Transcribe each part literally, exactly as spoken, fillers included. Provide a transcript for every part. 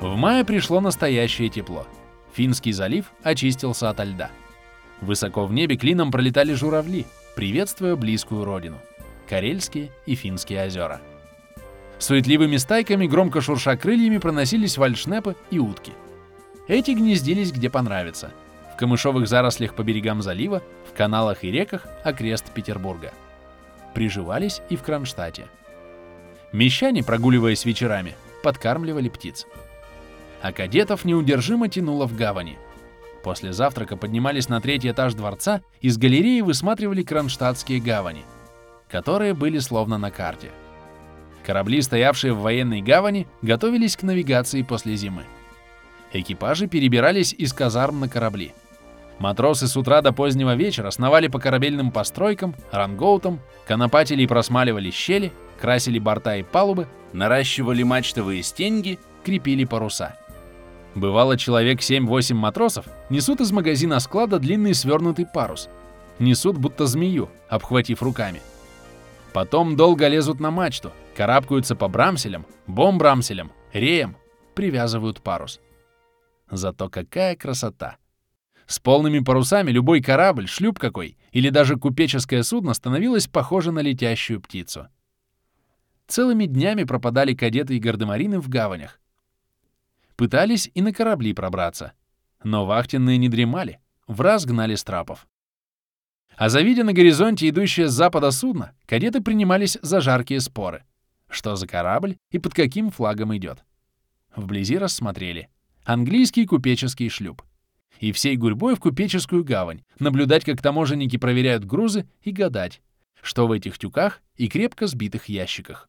В мае пришло настоящее тепло. Финский залив очистился ото льда. Высоко в небе клином пролетали журавли, приветствуя близкую родину — Карельские и Финские озера. Суетливыми стайками, громко шурша крыльями, проносились вальшнепы и утки. Эти гнездились где понравится — в камышовых зарослях по берегам залива, в каналах и реках окрест Петербурга. Приживались и в Кронштадте. Мещане, прогуливаясь вечерами, подкармливали птиц. А кадетов неудержимо тянуло в гавани. После завтрака поднимались на третий этаж дворца и с галереи высматривали кронштадтские гавани, которые были словно на карте. Корабли, стоявшие в военной гавани, готовились к навигации после зимы. Экипажи перебирались из казарм на корабли. Матросы с утра до позднего вечера сновали по корабельным постройкам, рангоутам, конопатили и просмаливали щели, красили борта и палубы, наращивали мачтовые стеньги, крепили паруса. Бывало, человек семь-восемь матросов несут из магазина склада длинный свернутый парус. Несут будто змею, обхватив руками. Потом долго лезут на мачту, карабкаются по брамселям, бомбрамселям, реям, привязывают парус. Зато какая красота! С полными парусами любой корабль, шлюп какой, или даже купеческое судно становилось похоже на летящую птицу. Целыми днями пропадали кадеты и гардемарины в гаванях. Пытались и на корабли пробраться, но вахтенные не дремали, враз гнали с трапов. А завидя на горизонте идущее с запада судно, кадеты принимались за жаркие споры. Что за корабль и под каким флагом идет? Вблизи рассмотрели. Английский купеческий шлюп. И всей гурьбой в купеческую гавань, наблюдать, как таможенники проверяют грузы, и гадать, что в этих тюках и крепко сбитых ящиках.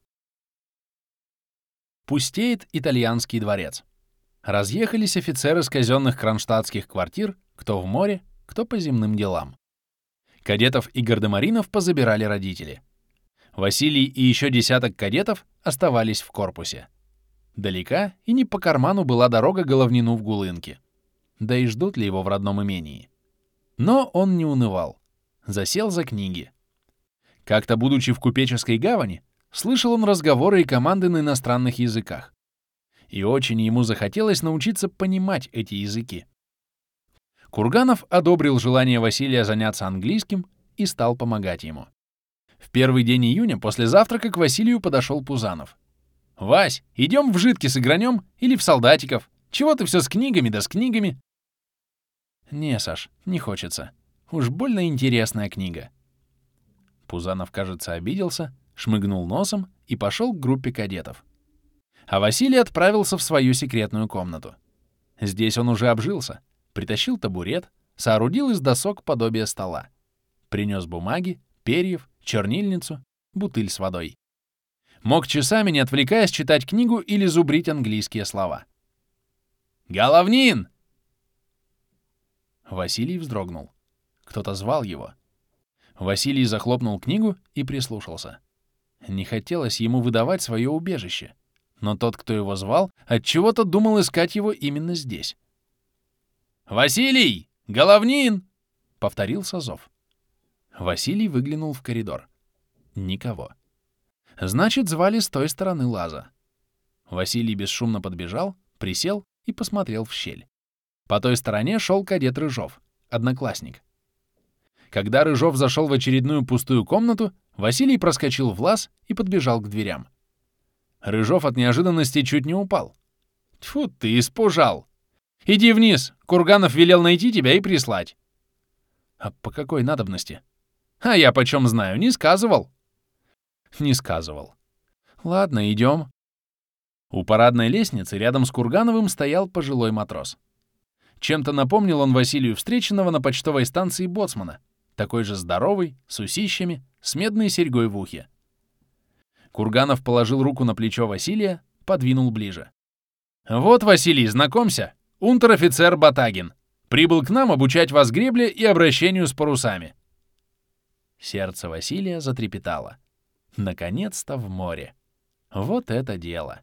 Пустеет итальянский дворец. Разъехались офицеры с казенных кронштадтских квартир, кто в море, кто по земным делам. Кадетов и гардемаринов позабирали родители. Василий и еще десяток кадетов оставались в корпусе. Далека и не по карману была дорога Головнину в Гулынки. Да и ждут ли его в родном имении? Но он не унывал. Засел за книги. Как-то, будучи в купеческой гавани, слышал он разговоры и команды на иностранных языках. И очень ему захотелось научиться понимать эти языки. Курганов одобрил желание Василия заняться английским и стал помогать ему. В первый день июня после завтрака к Василию подошел Пузанов. «Вась, идем в житки сыгранем или в солдатиков? Чего ты все с книгами да с книгами?» «Не, Саш, не хочется. Уж больно интересная книга». Пузанов, кажется, обиделся, шмыгнул носом и пошел к группе кадетов. А Василий отправился в свою секретную комнату. Здесь он уже обжился, притащил табурет, соорудил из досок подобие стола. Принес бумаги, перьев, чернильницу, бутыль с водой. Мог часами, не отвлекаясь, читать книгу или зубрить английские слова. «Головнин!» Василий вздрогнул. Кто-то звал его. Василий захлопнул книгу и прислушался. Не хотелось ему выдавать свое убежище, но тот, кто его звал, отчего-то думал искать его именно здесь. «Василий! Головнин!» — повторился зов. Василий выглянул в коридор. Никого. Значит, звали с той стороны лаза. Василий бесшумно подбежал, присел и посмотрел в щель. По той стороне шел кадет Рыжов, одноклассник. Когда Рыжов зашел в очередную пустую комнату, Василий проскочил в лаз и подбежал к дверям. Рыжов от неожиданности чуть не упал. «Тьфу, ты испужал! Иди вниз, Курганов велел найти тебя и прислать». «А по какой надобности?» «А я почем знаю, не сказывал». «Не сказывал. Ладно, идем». У парадной лестницы рядом с Кургановым стоял пожилой матрос. Чем-то напомнил он Василию встреченного на почтовой станции боцмана, такой же здоровый, с усищами, с медной серьгой в ухе. Курганов положил руку на плечо Василия, подвинул ближе. «Вот, Василий, знакомься, унтер-офицер Батагин. Прибыл к нам обучать вас гребле и обращению с парусами». Сердце Василия затрепетало. Наконец-то в море. Вот это дело.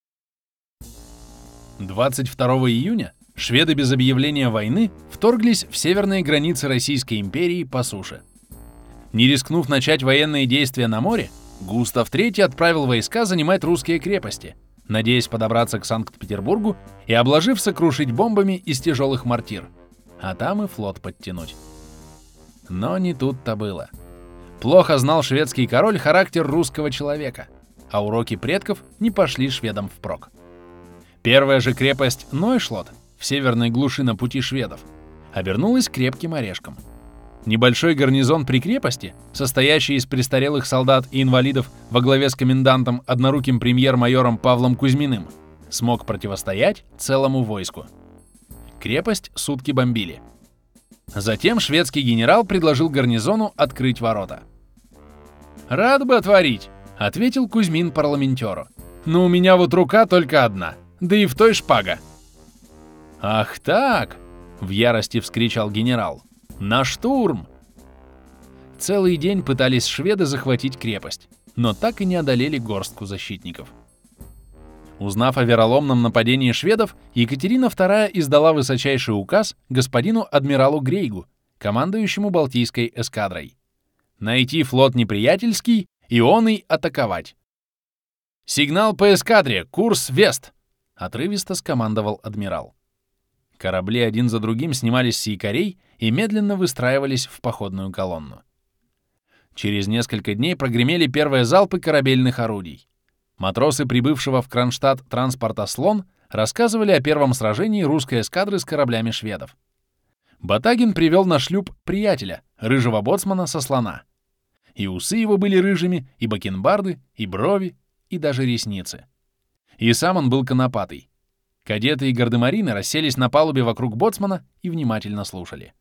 двадцать второго июня шведы без объявления войны вторглись в северные границы Российской империи по суше. Не рискнув начать военные действия на море, Густав третий отправил войска занимать русские крепости, надеясь подобраться к Санкт-Петербургу и, обложив, сокрушить бомбами из тяжелых мортир, а там и флот подтянуть. Но не тут-то было. Плохо знал шведский король характер русского человека, а уроки предков не пошли шведам впрок. Первая же крепость Нойшлот в северной глуши на пути шведов обернулась крепким орешком. Небольшой гарнизон при крепости, состоящий из престарелых солдат и инвалидов во главе с комендантом одноруким премьер-майором Павлом Кузьминым, смог противостоять целому войску. Крепость сутки бомбили. Затем шведский генерал предложил гарнизону открыть ворота. «Рад бы отворить», — ответил Кузьмин парламентеру. «Но у меня вот рука только одна, да и в той шпага». «Ах так!» — в ярости вскричал генерал. «На штурм!» Целый день пытались шведы захватить крепость, но так и не одолели горстку защитников. Узнав о вероломном нападении шведов, Екатерина вторая издала высочайший указ господину адмиралу Грейгу, командующему Балтийской эскадрой. Найти флот неприятельский и он и атаковать. «Сигнал по эскадре! Курс Вест!» — отрывисто скомандовал адмирал. Корабли один за другим снимались с якорей и медленно выстраивались в походную колонну. Через несколько дней прогремели первые залпы корабельных орудий. Матросы прибывшего в Кронштадт транспорта «Слон» рассказывали о первом сражении русской эскадры с кораблями шведов. Батагин привел на шлюп приятеля, рыжего боцмана со «Слона». И усы его были рыжими, и бакенбарды, и брови, и даже ресницы. И сам он был конопатый. Кадеты и гардемарины расселись на палубе вокруг боцмана и внимательно слушали.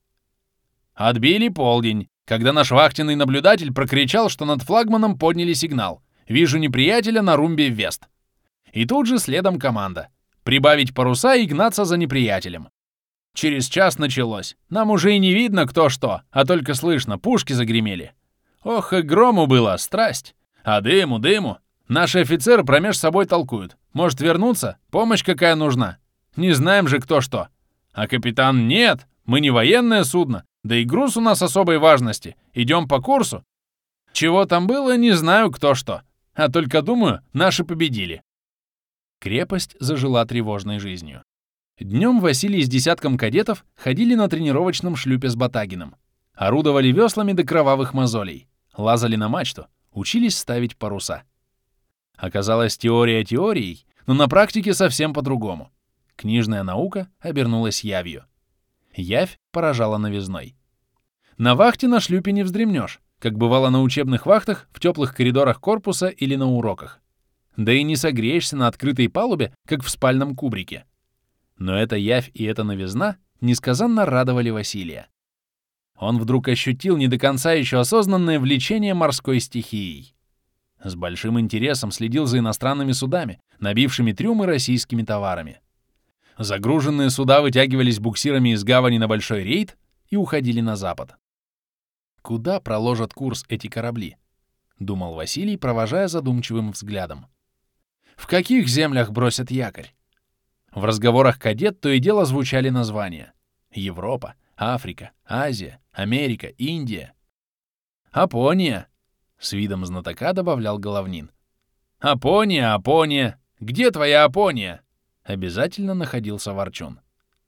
Отбили полдень, когда наш вахтенный наблюдатель прокричал, что над флагманом подняли сигнал. «Вижу неприятеля на румбе Вест». И тут же следом команда. Прибавить паруса и гнаться за неприятелем. Через час началось. Нам уже и не видно кто что, а только слышно, пушки загремели. Ох, и грому было, страсть. А дыму, дыму. Наши офицеры промеж собой толкуют. Может вернуться? Помощь какая нужна? Не знаем же кто что. А капитан: нет, мы не военное судно, да и груз у нас особой важности. Идем по курсу. Чего там было, не знаю кто что. А только думаю, наши победили. Крепость зажила тревожной жизнью. Днем Василий с десятком кадетов ходили на тренировочном шлюпе с Батагиным. Орудовали веслами до кровавых мозолей. Лазали на мачту, учились ставить паруса. Оказалось, теория теорией, но на практике совсем по-другому. Книжная наука обернулась явью. Явь поражала новизной. На вахте на шлюпе не вздремнешь, как бывало на учебных вахтах в теплых коридорах корпуса или на уроках. Да и не согреешься на открытой палубе, как в спальном кубрике. Но эта явь и эта новизна несказанно радовали Василия. Он вдруг ощутил не до конца еще осознанное влечение морской стихией. С большим интересом следил за иностранными судами, набившими трюмы российскими товарами. Загруженные суда вытягивались буксирами из гавани на большой рейд и уходили на запад. «Куда проложат курс эти корабли?» — думал Василий, провожая задумчивым взглядом. «В каких землях бросят якорь?» В разговорах кадет то и дело звучали названия: Европа, Африка, Азия, Америка, Индия. «Апония!» — с видом знатока добавлял Головнин. «Апония, Апония! Где твоя Апония?» — обязательно находился Ворчун.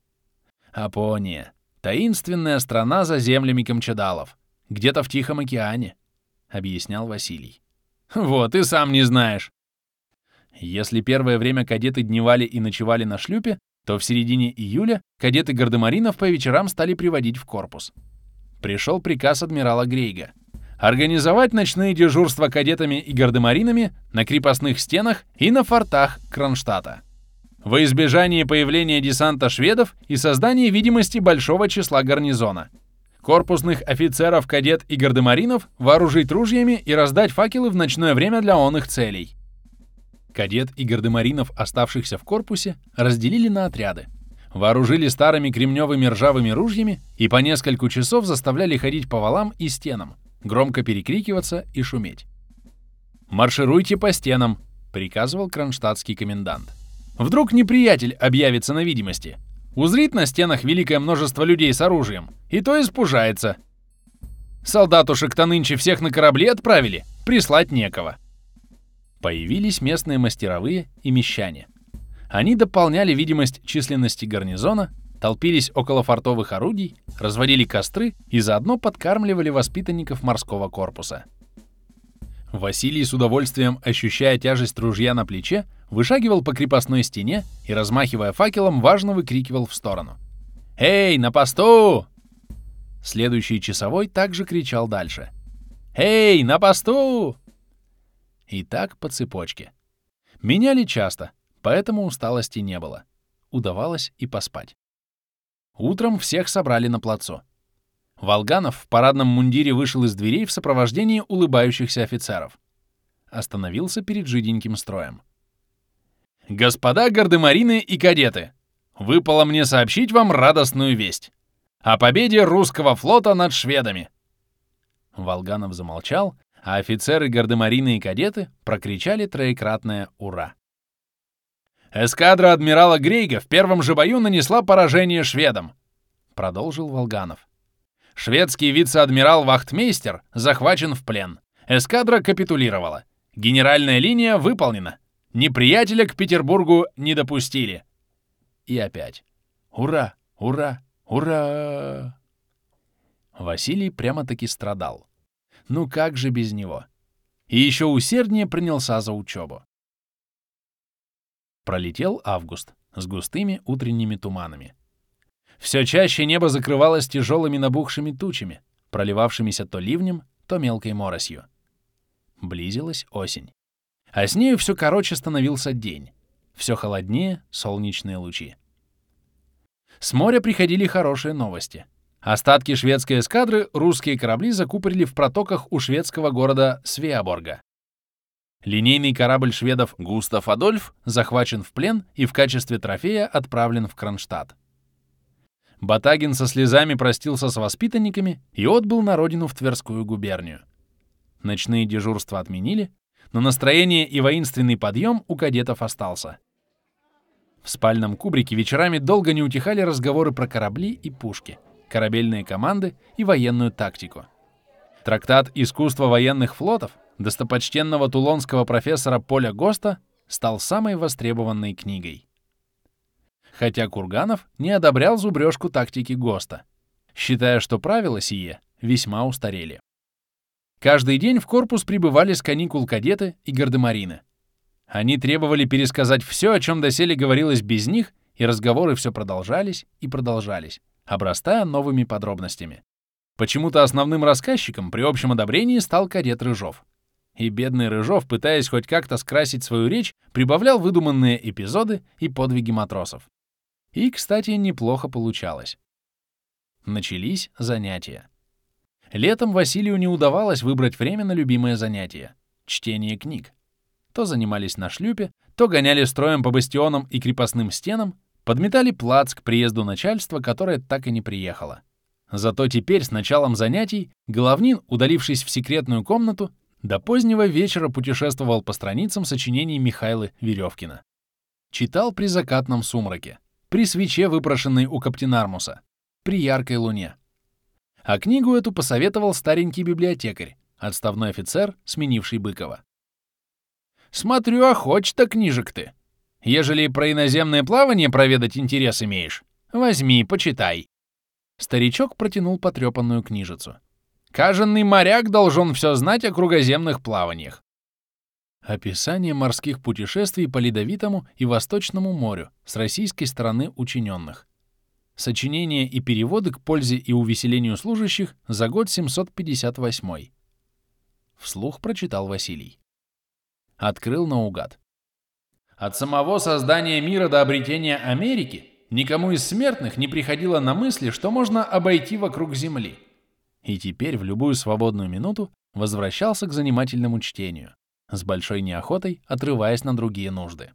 «Апония — таинственная страна за землями камчадалов, где-то в Тихом океане», — объяснял Василий. «Вот, и сам не знаешь». Если первое время кадеты дневали и ночевали на шлюпе, то в середине июля кадеты гардемаринов по вечерам стали приводить в корпус. Пришел приказ адмирала Грейга организовать ночные дежурства кадетами и гардемаринами на крепостных стенах и на фортах Кронштадта во избежание появления десанта шведов и создания видимости большого числа гарнизона. Корпусных офицеров, кадет и гардемаринов вооружить ружьями и раздать факелы в ночное время для онных целей. Кадет и гардемаринов, оставшихся в корпусе, разделили на отряды, вооружили старыми кремневыми ржавыми ружьями и по несколько часов заставляли ходить по валам и стенам, громко перекрикиваться и шуметь. «Маршируйте по стенам», — приказывал кронштадтский комендант. «Вдруг неприятель объявится на видимости, узрит на стенах великое множество людей с оружием, и то испужается. Солдатушек-то нынче всех на корабли отправили, прислать некого». Появились местные мастеровые и мещане. Они дополняли видимость численности гарнизона, толпились около фортовых орудий, разводили костры и заодно подкармливали воспитанников морского корпуса. Василий, с удовольствием ощущая тяжесть ружья на плече, вышагивал по крепостной стене и, размахивая факелом, важно выкрикивал в сторону: «Эй, на посту!» Следующий часовой также кричал дальше: «Эй, на посту!» И так по цепочке. Меняли часто, поэтому усталости не было. Удавалось и поспать. Утром всех собрали на плацу. Волганов в парадном мундире вышел из дверей в сопровождении улыбающихся офицеров. Остановился перед жиденьким строем. «Господа гардемарины и кадеты, выпало мне сообщить вам радостную весть о победе русского флота над шведами!» Волганов замолчал, а офицеры, гардемарины и кадеты прокричали троекратное «Ура!». «Эскадра адмирала Грейга в первом же бою нанесла поражение шведам», — продолжил Волганов. «Шведский вице-адмирал Вахтмейстер захвачен в плен. Эскадра капитулировала. Генеральная линия выполнена. Неприятеля к Петербургу не допустили». И опять «Ура! Ура! Ура!». Василий прямо-таки страдал. Ну как же без него? И еще усерднее принялся за учебу. Пролетел август с густыми утренними туманами. Все чаще небо закрывалось тяжелыми набухшими тучами, проливавшимися то ливнем, то мелкой моросью. Близилась осень. А с нею все короче становился день. Все холоднее солнечные лучи. С моря приходили хорошие новости. Остатки шведской эскадры русские корабли закупорили в протоках у шведского города Свеаборга. Линейный корабль шведов «Густав Адольф» захвачен в плен и в качестве трофея отправлен в Кронштадт. Батагин со слезами простился с воспитанниками и отбыл на родину в Тверскую губернию. Ночные дежурства отменили, но настроение и воинственный подъем у кадетов остался. В спальном кубрике вечерами долго не утихали разговоры про корабли и пушки, корабельные команды и военную тактику. Трактат «Искусство военных флотов» достопочтенного тулонского профессора Поля Госта стал самой востребованной книгой. Хотя Курганов не одобрял зубрежку тактики Госта, считая, что правила сие весьма устарели. Каждый день в корпус прибывали с каникул кадеты и гардемарины. Они требовали пересказать все, о чем доселе говорилось без них, и разговоры все продолжались и продолжались, обрастая новыми подробностями. Почему-то основным рассказчиком при общем одобрении стал кадет Рыжов. И бедный Рыжов, пытаясь хоть как-то скрасить свою речь, прибавлял выдуманные эпизоды и подвиги матросов. И, кстати, неплохо получалось. Начались занятия. Летом Василию не удавалось выбрать время на любимое занятие — чтение книг. То занимались на шлюпе, то гоняли строем по бастионам и крепостным стенам, подметали плац к приезду начальства, которое так и не приехало. Зато теперь с началом занятий Головнин, удалившись в секретную комнату, до позднего вечера путешествовал по страницам сочинений Михаила Веревкина. Читал при закатном сумраке, при свече, выпрошенной у Каптенармуса, при яркой луне. А книгу эту посоветовал старенький библиотекарь, отставной офицер, сменивший Быкова. «Смотрю, охоч-то книжек ты. Ежели про иноземное плавание проведать интерес имеешь, возьми, почитай». Старичок протянул потрепанную книжицу. «Каженный моряк должен все знать о кругоземных плаваниях». Описание морских путешествий по Ледовитому и Восточному морю с российской стороны учиненных. Сочинения и переводы к пользе и увеселению служащих за год семьсот пятьдесят восьмой. Вслух прочитал Василий. Открыл наугад. От самого создания мира до обретения Америки никому из смертных не приходило на мысли, что можно обойти вокруг Земли. И теперь в любую свободную минуту возвращался к занимательному чтению, с большой неохотой отрываясь на другие нужды.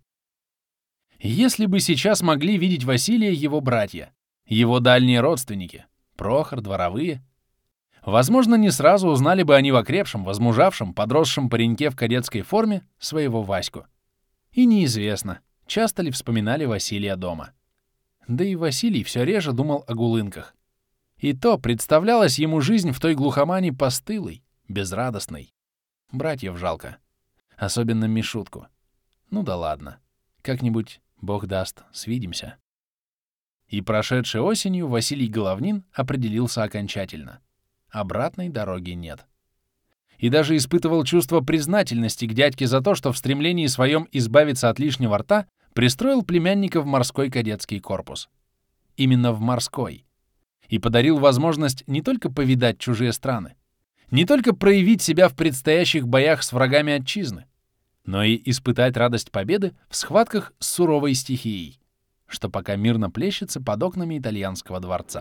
Если бы сейчас могли видеть Василия его братья, его дальние родственники, Прохор, дворовые, возможно, не сразу узнали бы они в окрепшем, возмужавшем, подросшем пареньке в кадетской форме своего Ваську. И неизвестно, часто ли вспоминали Василия дома. Да и Василий все реже думал о гулынках. И то представлялась ему жизнь в той глухомане постылой, безрадостной. Братьев жалко. особенно Мишутку. Ну да ладно, как-нибудь, бог даст, свидимся. И прошедшей осенью Василий Головнин определился окончательно. Обратной дороги нет. И даже испытывал чувство признательности к дядьке за то, что в стремлении своем избавиться от лишнего рта пристроил племянника в морской кадетский корпус. Именно в морской. И подарил возможность не только повидать чужие страны, не только проявить себя в предстоящих боях с врагами отчизны, но и испытать радость победы в схватках с суровой стихией, что пока мирно плещется под окнами итальянского дворца.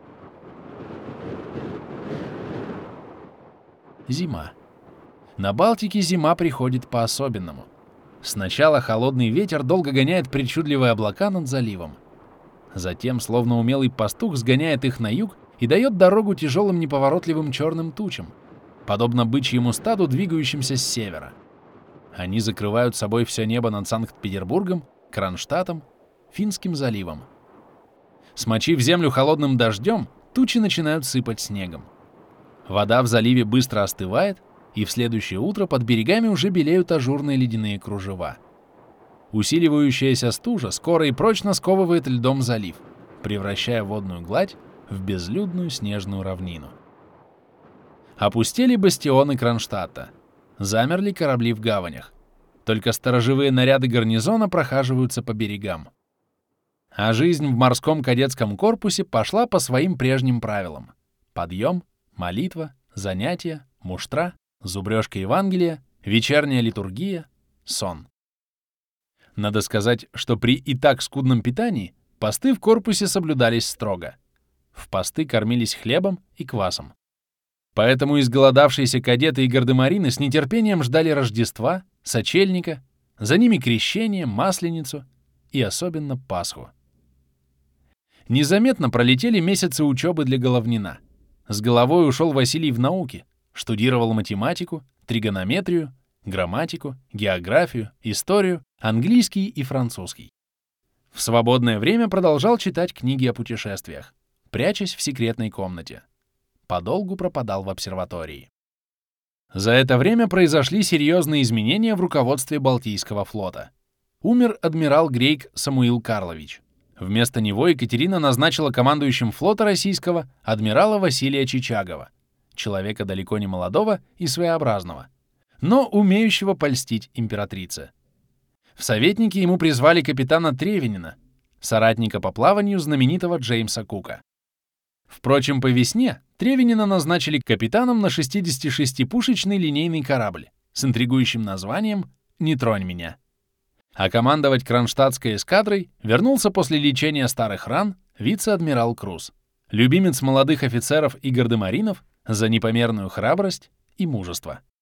Зима. На Балтике зима приходит по-особенному. Сначала холодный ветер долго гоняет причудливые облака над заливом. Затем, словно умелый пастух, сгоняет их на юг и дает дорогу тяжелым неповоротливым черным тучам, подобно бычьему стаду, двигающимся с севера. Они закрывают собой все небо над Санкт-Петербургом, Кронштадтом, Финским заливом. Смочив землю холодным дождем, тучи начинают сыпать снегом. Вода в заливе быстро остывает, и в следующее утро под берегами уже белеют ажурные ледяные кружева. Усиливающаяся стужа скоро и прочно сковывает льдом залив, превращая водную гладь в безлюдную снежную равнину. Опустели бастионы Кронштадта. Замерли корабли в гаванях. Только сторожевые наряды гарнизона прохаживаются по берегам. А жизнь в морском кадетском корпусе пошла по своим прежним правилам. Подъем, молитва, занятия, муштра, зубрежка Евангелия, вечерняя литургия, сон. Надо сказать, что при и так скудном питании посты в корпусе соблюдались строго. В посты кормились хлебом и квасом. Поэтому изголодавшиеся кадеты и гардемарины с нетерпением ждали Рождества, сочельника, за ними крещение, Масленицу и особенно Пасху. Незаметно пролетели месяцы учебы для Головнина. С головой ушел Василий в науки, штудировал математику, тригонометрию, грамматику, географию, историю, английский и французский. В свободное время продолжал читать книги о путешествиях, прячась в секретной комнате. Подолгу пропадал в обсерватории. За это время произошли серьезные изменения в руководстве Балтийского флота. Умер адмирал Грейк Самуил Карлович. Вместо него Екатерина назначила командующим флота российского адмирала Василия Чичагова, человека далеко не молодого и своеобразного, но умеющего польстить императрице. В советники ему призвали капитана Тревенина, соратника по плаванию знаменитого Джеймса Кука. Впрочем, по весне Тревенина назначили капитаном на шестидесятишестипушечный линейный корабль с интригующим названием «Не тронь меня». А командовать кронштадтской эскадрой вернулся после лечения старых ран вице-адмирал Круз, любимец молодых офицеров и гардемаринов за непомерную храбрость и мужество.